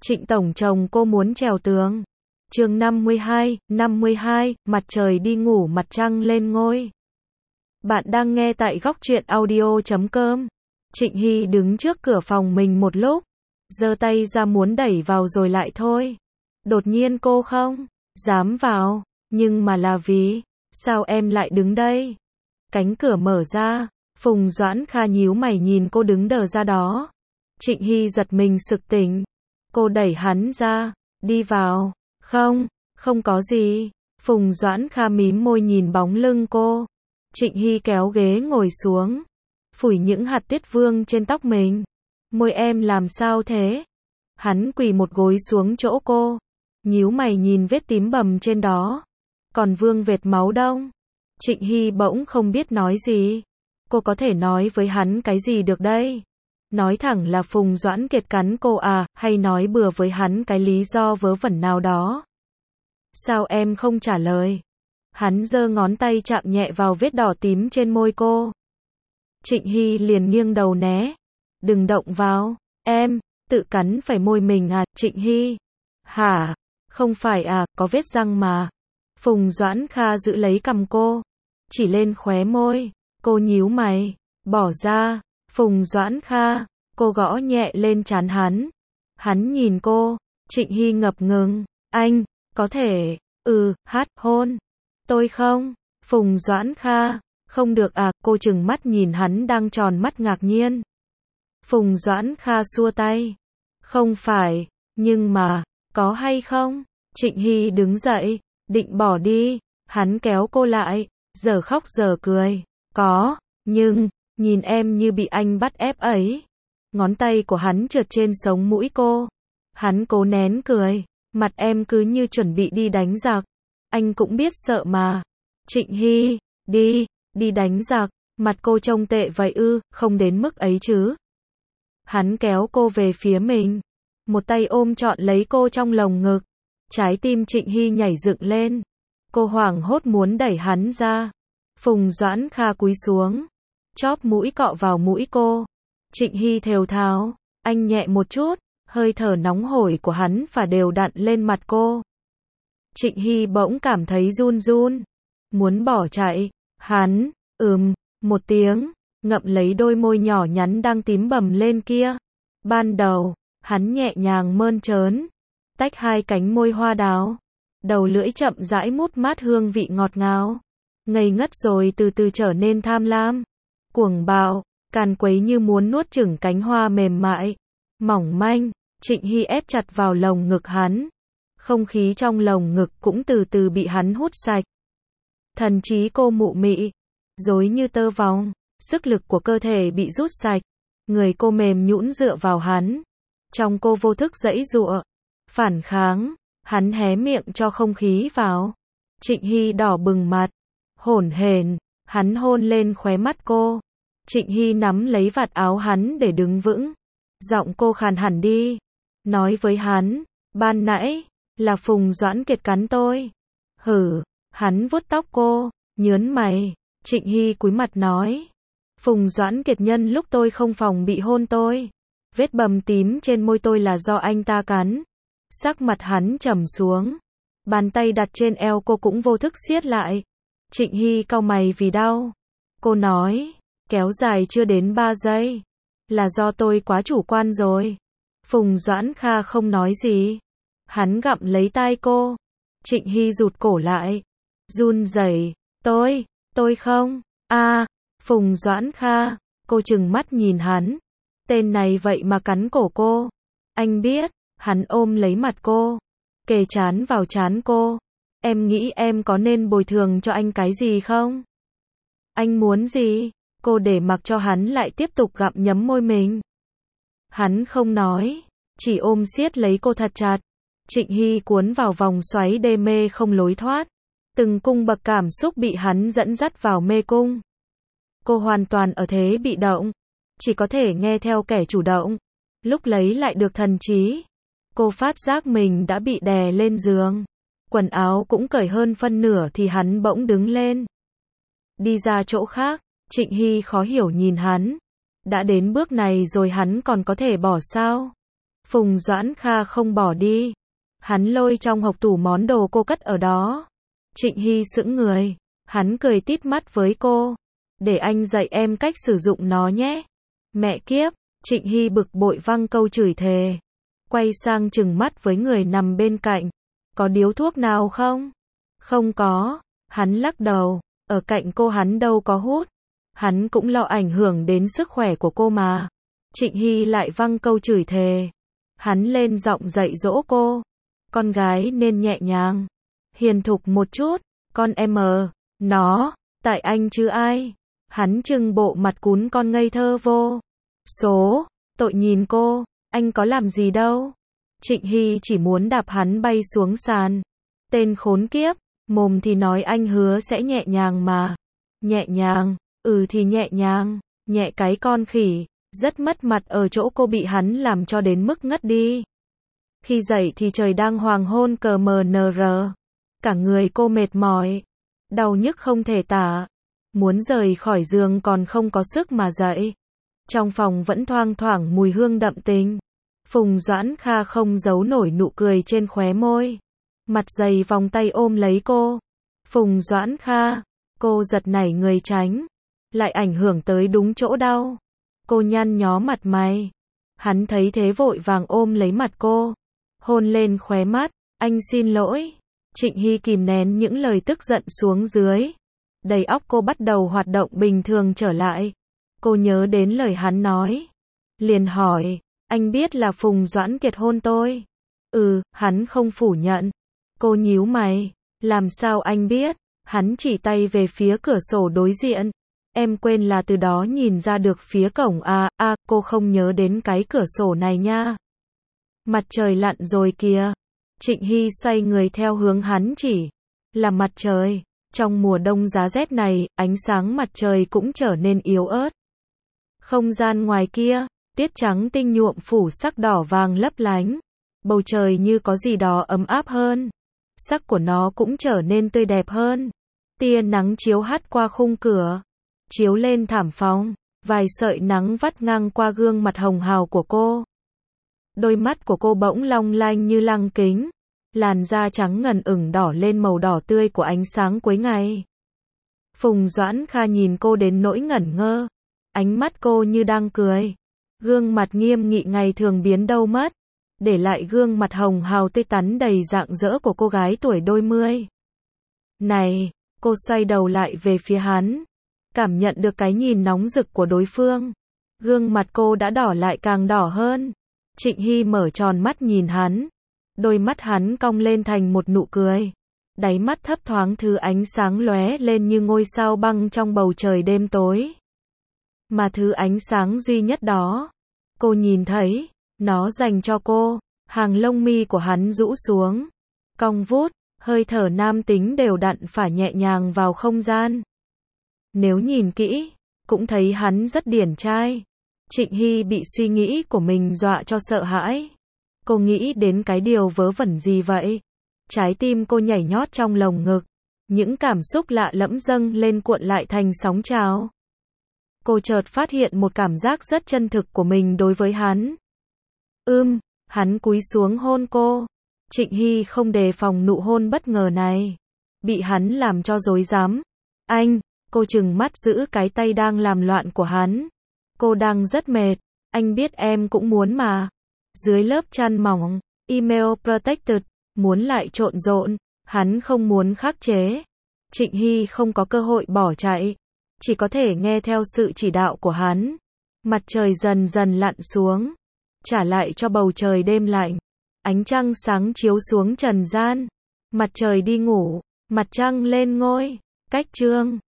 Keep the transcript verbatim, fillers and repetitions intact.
Trịnh tổng chồng cô muốn trèo tường. Chương năm mươi hai, năm mươi hai, mặt trời đi ngủ mặt trăng lên ngôi. Bạn đang nghe tại góc truyện audio chấm com. Trịnh Hy đứng trước cửa phòng mình một lúc, giơ tay ra muốn đẩy vào rồi lại thôi. Đột nhiên cô không dám vào, nhưng mà là vì, sao em lại đứng đây? Cánh cửa mở ra, Phùng Doãn Kha nhíu mày nhìn cô đứng đờ ra đó. Trịnh Hy giật mình sực tỉnh. Cô đẩy hắn ra, đi vào. Không, không có gì. Phùng Doãn Kha mím môi nhìn bóng lưng cô. Trịnh Hy kéo ghế ngồi xuống, phủi những hạt tuyết vương trên tóc mình. Môi em làm sao thế? Hắn quỳ một gối xuống chỗ cô, nhíu mày nhìn vết tím bầm trên đó. Còn vương vệt máu đông. Trịnh Hy bỗng không biết nói gì. Cô có thể nói với hắn cái gì được đây? Nói thẳng là Phùng Doãn Kiệt cắn cô à, hay nói bừa với hắn cái lý do vớ vẩn nào đó? Sao em không trả lời? Hắn giơ ngón tay chạm nhẹ vào vết đỏ tím trên môi cô. Trịnh Hy liền nghiêng đầu né. Đừng động vào, em, tự cắn phải môi mình à, Trịnh Hy? Hả? Không phải à, có vết răng mà. Phùng Doãn Kha giữ lấy cằm cô, chỉ lên khóe môi. Cô nhíu mày, bỏ ra. Phùng Doãn Kha, cô gõ nhẹ lên trán hắn. Hắn nhìn cô. Trịnh Hy ngập ngừng. Anh, có thể, ừ, hát, hôn tôi không? Phùng Doãn Kha, không được à, cô trừng mắt nhìn hắn đang tròn mắt ngạc nhiên. Phùng Doãn Kha xua tay. Không phải, nhưng mà, có hay không? Trịnh Hy đứng dậy, định bỏ đi. Hắn kéo cô lại, giờ khóc giờ cười. Có, nhưng, nhìn em như bị anh bắt ép ấy. Ngón tay của hắn trượt trên sống mũi cô. Hắn cố nén cười. Mặt em cứ như chuẩn bị đi đánh giặc. Anh cũng biết sợ mà. Trịnh Hy, đi, đi đánh giặc. Mặt cô trông tệ vậy ư, không đến mức ấy chứ. Hắn kéo cô về phía mình. Một tay ôm trọn lấy cô trong lồng ngực. Trái tim Trịnh Hy nhảy dựng lên. Cô hoảng hốt muốn đẩy hắn ra. Phùng Doãn Kha cúi xuống, chóp mũi cọ vào mũi cô. Trịnh Hy thều thào, anh nhẹ một chút. Hơi thở nóng hổi của hắn phả đều đặn lên mặt cô. Trịnh Hy bỗng cảm thấy run run, muốn bỏ chạy. Hắn, ừm, một tiếng, ngậm lấy đôi môi nhỏ nhắn đang tím bầm lên kia. Ban đầu, hắn nhẹ nhàng mơn trớn, tách hai cánh môi hoa đào. Đầu lưỡi chậm rãi mút mát hương vị ngọt ngào. Ngây ngất rồi từ từ trở nên tham lam, cuồng bạo, càn quấy như muốn nuốt chửng cánh hoa mềm mại, mỏng manh. Trịnh Hy ép chặt vào lồng ngực hắn. Không khí trong lồng ngực cũng từ từ bị hắn hút sạch. Thần trí cô mụ mị, rối như tơ vong, sức lực của cơ thể bị rút sạch. Người cô mềm nhũn dựa vào hắn. Trong cô vô thức giãy giụa, phản kháng. Hắn hé miệng cho không khí vào. Trịnh Hy đỏ bừng mặt, hổn hển. Hắn hôn lên khóe mắt cô. Trịnh Hy nắm lấy vạt áo hắn để đứng vững. Giọng cô khàn hẳn đi, nói với hắn, ban nãy, là Phùng Doãn Kiệt cắn tôi. Hử, hắn vuốt tóc cô, nhớn mày. Trịnh Hy cúi mặt nói, Phùng Doãn Kiệt nhân lúc tôi không phòng bị hôn tôi. Vết bầm tím trên môi tôi là do anh ta cắn. Sắc mặt hắn trầm xuống. Bàn tay đặt trên eo cô cũng vô thức siết lại. Trịnh Hy cau mày vì đau. Cô nói, kéo dài chưa đến ba giây. Là do tôi quá chủ quan rồi. Phùng Doãn Kha không nói gì. Hắn gặm lấy tai cô. Trịnh Hy rụt cổ lại, run rẩy. Tôi, tôi không. A, à, Phùng Doãn Kha. Cô trừng mắt nhìn hắn. Tên này vậy mà cắn cổ cô. Anh biết. Hắn ôm lấy mặt cô, kề trán vào trán cô. Em nghĩ em có nên bồi thường cho anh cái gì không? Anh muốn gì? Cô để mặc cho hắn lại tiếp tục gặm nhấm môi mình. Hắn không nói, chỉ ôm siết lấy cô thật chặt. Trịnh Hy cuốn vào vòng xoáy đê mê không lối thoát. Từng cung bậc cảm xúc bị hắn dẫn dắt vào mê cung. Cô hoàn toàn ở thế bị động, chỉ có thể nghe theo kẻ chủ động. Lúc lấy lại được thần trí, cô phát giác mình đã bị đè lên giường. Quần áo cũng cởi hơn phân nửa thì hắn bỗng đứng lên. Đi ra chỗ khác. Trịnh Hy khó hiểu nhìn hắn. Đã đến bước này rồi hắn còn có thể bỏ sao? Phùng Doãn Kha không bỏ đi. Hắn lôi trong hộc tủ món đồ cô cất ở đó. Trịnh Hy sững người. Hắn cười tít mắt với cô. Để anh dạy em cách sử dụng nó nhé. Mẹ kiếp, Trịnh Hy bực bội văng câu chửi thề. Quay sang trừng mắt với người nằm bên cạnh. Có điếu thuốc nào không? Không có. Hắn lắc đầu. Ở cạnh cô hắn đâu có hút. Hắn cũng lo ảnh hưởng đến sức khỏe của cô mà. Trịnh Hy lại văng câu chửi thề. Hắn lên giọng dạy dỗ cô. Con gái nên nhẹ nhàng, hiền thục một chút. Con em ờ, nó, tại anh chứ ai. Hắn trưng bộ mặt cún con ngây thơ vô số. Tội nhìn cô, anh có làm gì đâu. Trịnh Hy chỉ muốn đạp hắn bay xuống sàn. Tên khốn kiếp, mồm thì nói anh hứa sẽ nhẹ nhàng mà. Nhẹ nhàng, ừ thì nhẹ nhàng, nhẹ cái con khỉ. Rất mất mặt ở chỗ cô bị hắn làm cho đến mức ngất đi. Khi dậy thì trời đang hoàng hôn cờ mờ nờ rờ. Cả người cô mệt mỏi, đau nhức không thể tả. Muốn rời khỏi giường còn không có sức mà dậy. Trong phòng vẫn thoang thoảng mùi hương đậm tình. Phùng Doãn Kha không giấu nổi nụ cười trên khóe môi. Mặt dày vòng tay ôm lấy cô. Phùng Doãn Kha, cô giật nảy người tránh. Lại ảnh hưởng tới đúng chỗ đau. Cô nhăn nhó mặt mày. Hắn thấy thế vội vàng ôm lấy mặt cô. Hôn lên khóe mắt. Anh xin lỗi. Trịnh Hy kìm nén những lời tức giận xuống dưới. Đầy óc cô bắt đầu hoạt động bình thường trở lại. Cô nhớ đến lời hắn nói. Liền hỏi. Anh biết là Phùng Doãn Kiệt hôn tôi? Ừ, hắn không phủ nhận. Cô nhíu mày. Làm sao anh biết? Hắn chỉ tay về phía cửa sổ đối diện. Em quên là từ đó nhìn ra được phía cổng à, à, cô không nhớ đến cái cửa sổ này nha. Mặt trời lặn rồi kìa. Trịnh Hy xoay người theo hướng hắn chỉ. Là mặt trời. Trong mùa đông giá rét này, ánh sáng mặt trời cũng trở nên yếu ớt. Không gian ngoài kia, tiết trắng tinh nhuộm phủ sắc đỏ vàng lấp lánh. Bầu trời như có gì đó ấm áp hơn. Sắc của nó cũng trở nên tươi đẹp hơn. Tia nắng chiếu hắt qua khung cửa. Chiếu lên thảm phòng. Vài sợi nắng vắt ngang qua gương mặt hồng hào của cô. Đôi mắt của cô bỗng long lanh như lăng kính. Làn da trắng ngần ửng đỏ lên màu đỏ tươi của ánh sáng cuối ngày. Phùng Doãn Kha nhìn cô đến nỗi ngẩn ngơ. Ánh mắt cô như đang cười. Gương mặt nghiêm nghị ngày thường biến đâu mất. Để lại gương mặt hồng hào tươi tắn đầy rạng rỡ của cô gái tuổi đôi mươi. Này, cô xoay đầu lại về phía hắn. Cảm nhận được cái nhìn nóng rực của đối phương. Gương mặt cô đã đỏ lại càng đỏ hơn. Trịnh Hy mở tròn mắt nhìn hắn. Đôi mắt hắn cong lên thành một nụ cười. Đáy mắt thấp thoáng thứ ánh sáng lóe lên như ngôi sao băng trong bầu trời đêm tối. Mà thứ ánh sáng duy nhất đó, cô nhìn thấy, nó dành cho cô. Hàng lông mi của hắn rũ xuống. Cong vút, hơi thở nam tính đều đặn phả nhẹ nhàng vào không gian. Nếu nhìn kỹ, cũng thấy hắn rất điển trai. Trịnh Hy bị suy nghĩ của mình dọa cho sợ hãi. Cô nghĩ đến cái điều vớ vẩn gì vậy? Trái tim cô nhảy nhót trong lồng ngực. Những cảm xúc lạ lẫm dâng lên cuộn lại thành sóng trào. Cô chợt phát hiện một cảm giác rất chân thực của mình đối với hắn. Ưm, hắn cúi xuống hôn cô. Trịnh Hy không đề phòng nụ hôn bất ngờ này. Bị hắn làm cho rối rắm. Anh, cô trừng mắt giữ cái tay đang làm loạn của hắn. Cô đang rất mệt. Anh biết em cũng muốn mà. Dưới lớp chăn mỏng, email protected, muốn lại trộn rộn, hắn không muốn khắc chế. Trịnh Hy không có cơ hội bỏ chạy, chỉ có thể nghe theo sự chỉ đạo của hắn. Mặt trời dần dần lặn xuống, trả lại cho bầu trời đêm lạnh. Ánh trăng sáng chiếu xuống trần gian. Mặt trời đi ngủ, mặt trăng lên ngôi. Cách chương